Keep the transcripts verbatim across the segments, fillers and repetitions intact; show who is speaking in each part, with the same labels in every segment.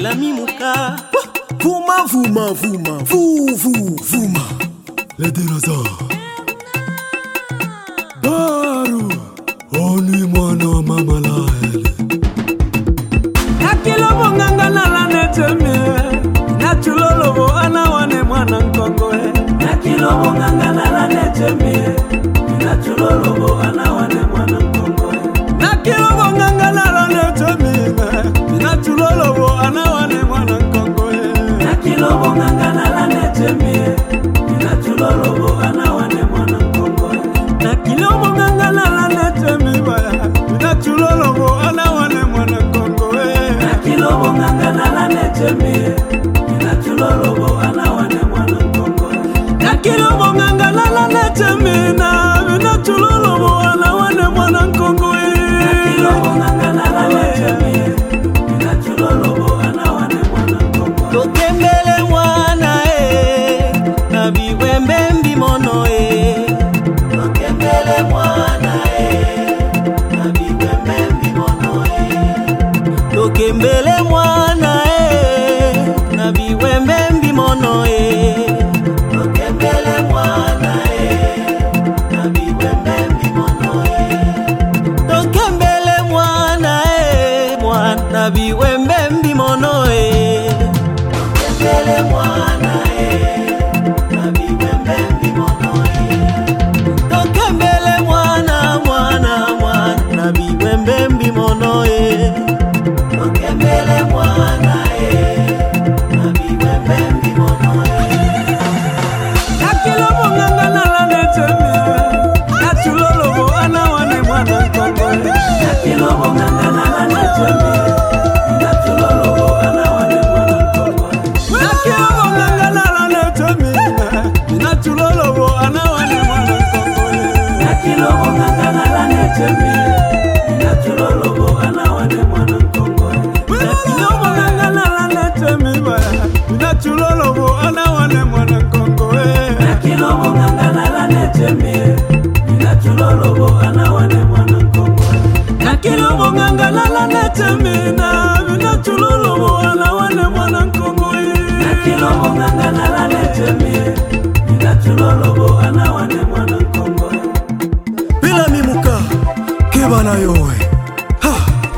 Speaker 1: Bellamy Mouka.
Speaker 2: Vuma, vuma, vuma, vou, vou, vuma. Les dinosaures. Daru, oni mwana mama laele.
Speaker 3: Nakilo monganga na la neteme. Nachulolobo anawane mwana nkongo. Nakilo monganga na la neteme. Nachulolobo anawane mwana nkongo. Nakilo monganga na la neteme. Nachulolobo anawane mwana nkongo. Nakilo monganga na la neteme. Nachulolobo anawane mwana nkongo. Nakilo monganga na la neteme baya. Nachulolobo anawane mwana nkongo. Nakilo monganga na la neteme. Nachulolobo anawane mwana nkongo. Nakilo monganga na la neteme. Nachulolobo anawane mwana nkongo. Nakilo monganga na la neteme. Nachulolobo anawane mwana nkongo.
Speaker 1: Lokembele mwana e, na biwembe mbimono e. Lokembele mwana e, na biwembe mbimono e. Lokembele mwana e, na biwembe mbimono e. Lokembele mwana e, na biwembe mbimono e. Lokembele mwana e, mwana biwembe mbimono e. Lokembele mwana e, na biwembe mbimono e. Lokembele mwana mwana mwana biwembe mbimono e. Lokembele mwana e, na biwembe mbimono e.
Speaker 3: Nakilo monganga na la neteme. Nachulolobo anawane mwana nkongo. Nakilo monganga na la neteme. Nachulolobo anawane mwana nkongo. Nakilo monganga na la neteme. Nachulolobo anawane mwana nkongo. Nakilo monganga na la neteme. Nachulolobo anawane mwana nkongo. Nakilo monganga na la neteme baya. Nachulolobo anawane mwana nkongo. Nakilo monganga na la neteme. Nachulolobo anawane mwana nkongo. Nakilo monganga na la neteme. Nachulolobo anawane mwana nkongo. Nakilo monganga na la neteme. Nachulolobo anawane mwana nkongo.
Speaker 2: Bellamy Mouka, kebana yowe. Ha!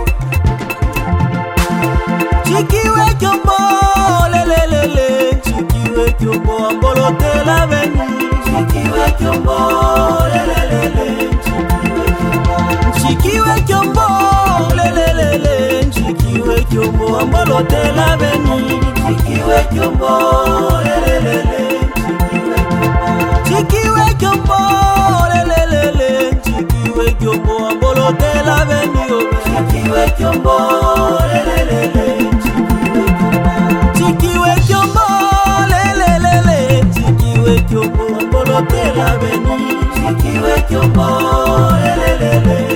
Speaker 1: Chikiwe kyombo lelelele. Chikiwe kyombo ambolote la veni. Chikiwe kyombo lelelele. Chikiwe kyombo lelelele. Chikiwe kyombo ambolote la veni. Chikiwe kyombo lelelele. Chikiwe kyombo lelelele. Chikiwe kyombo ambolote la veni. Chikiwe kyombo lelelele. Chikiwe kyombo lelelele. Chikiwe kyombo ambolote la veni. Chikiwe kyombo lelelele.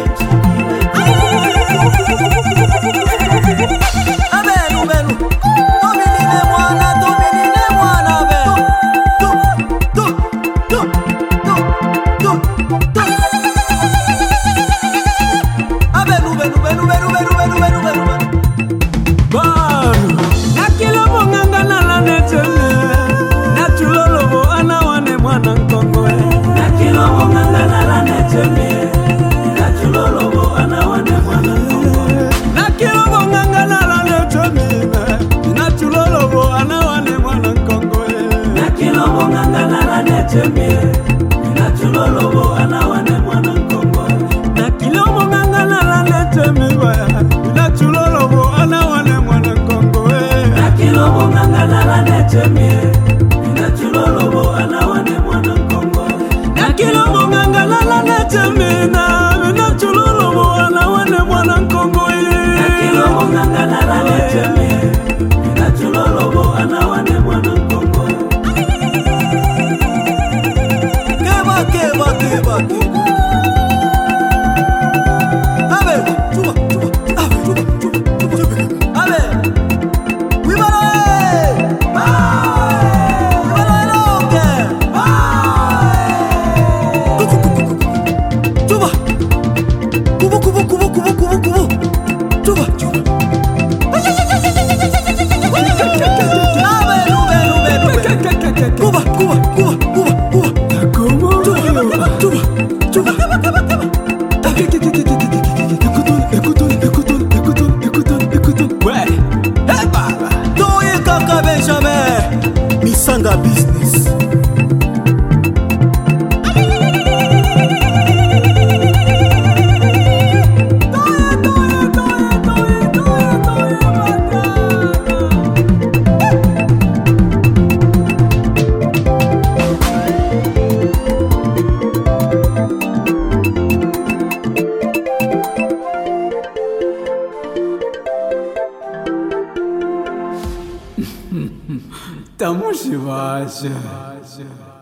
Speaker 1: Abelu belu. Dominine mwana, dominine mwana belu. Tu, tu, tu, tu, tu, tu. Abelu belu belu belu belu belu belu belu.
Speaker 3: Baru. Nakilo monganga na la neteme. Nachulolobo anawane mwana nkongo. Nakilo monganga na la neteme. Nachulolobo anawane mwana nkongo. Nakilo monganga na la neteme. Nachulolobo anawane mwana nkongo. Nakilo monganga na la neteme. Nachulolobo anawane mwana nkongo. Nakilo monganga na la neteme baya. Nachulolobo anawane mwana nkongo. Nakilo monganga na la neteme. Nachulolobo anawane mwana nkongo. Nakilo monganga na la neteme. Nachulolobo anawane mwana nkongo. Nakilo monganga na la neteme. Nachulolobo anawane mwana nkongo.
Speaker 1: Keba keba keba keba. Abe, chuba chuba. Abe, chuba chuba chuba. Abe. Wibara. Bye. Wibara loke. Bye. Chuba. Kubu kubu kubu kubu kubu kubu. Chuba chuba.
Speaker 3: Tamushi vasha.